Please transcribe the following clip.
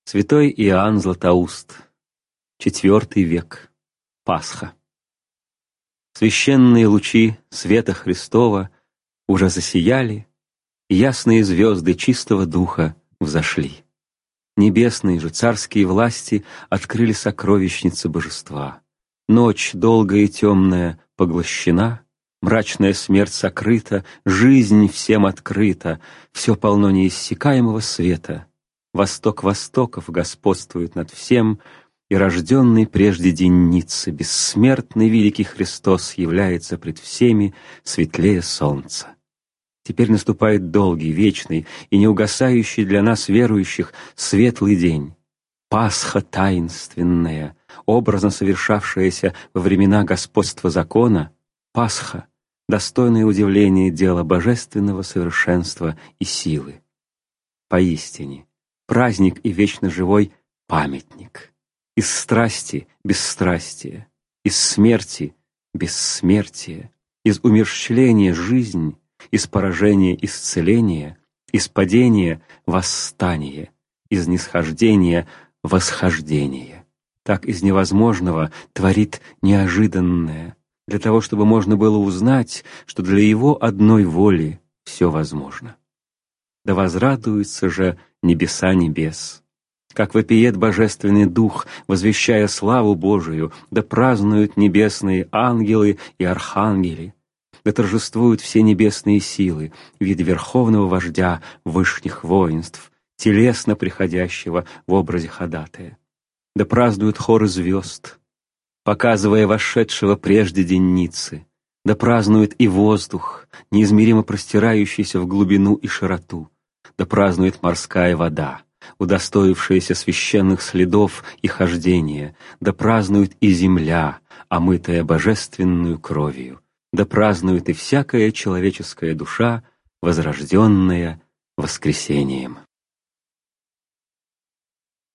Святой Иоанн Златоуст, IV век, Пасха. Священные лучи света Христова уже засияли, и ясные звезды чистого духа взошли. Небесные же царские власти открыли сокровищницы божества. Ночь долгая и темная поглощена, мрачная смерть сокрыта, жизнь всем открыта, все полно неиссякаемого света. Восток востоков господствует над всем, и рожденный прежде денницы, бессмертный великий Христос является пред всеми светлее солнца. Теперь наступает долгий, вечный и неугасающий для нас, верующих, светлый день. Пасха таинственная, образно совершавшаяся во времена господства закона, Пасха, достойное удивления дела божественного совершенства и силы. Поистине, праздник и вечно живой памятник. Из страсти — бесстрастие, из смерти — бессмертие, из умерщвления — жизнь, из поражения — исцеление, из падения — восстание, из нисхождения — восхождение. Так из невозможного творит неожиданное, для того, чтобы можно было узнать, что для Его одной воли все возможно. Да возрадуются же небеса небес, как вопиет Божественный Дух, возвещая славу Божию, да празднуют небесные ангелы и архангели, да торжествуют все небесные силы в виде верховного вождя вышних воинств, телесно приходящего в образе ходатая. Да празднуют хоры звезд, показывая вошедшего прежде денницы, да празднует и воздух, неизмеримо простирающийся в глубину и широту, да празднует морская вода, удостоившаяся священных следов и хождения, да празднует и земля, омытая божественную кровью, да празднует и всякая человеческая душа, возрожденная воскресением.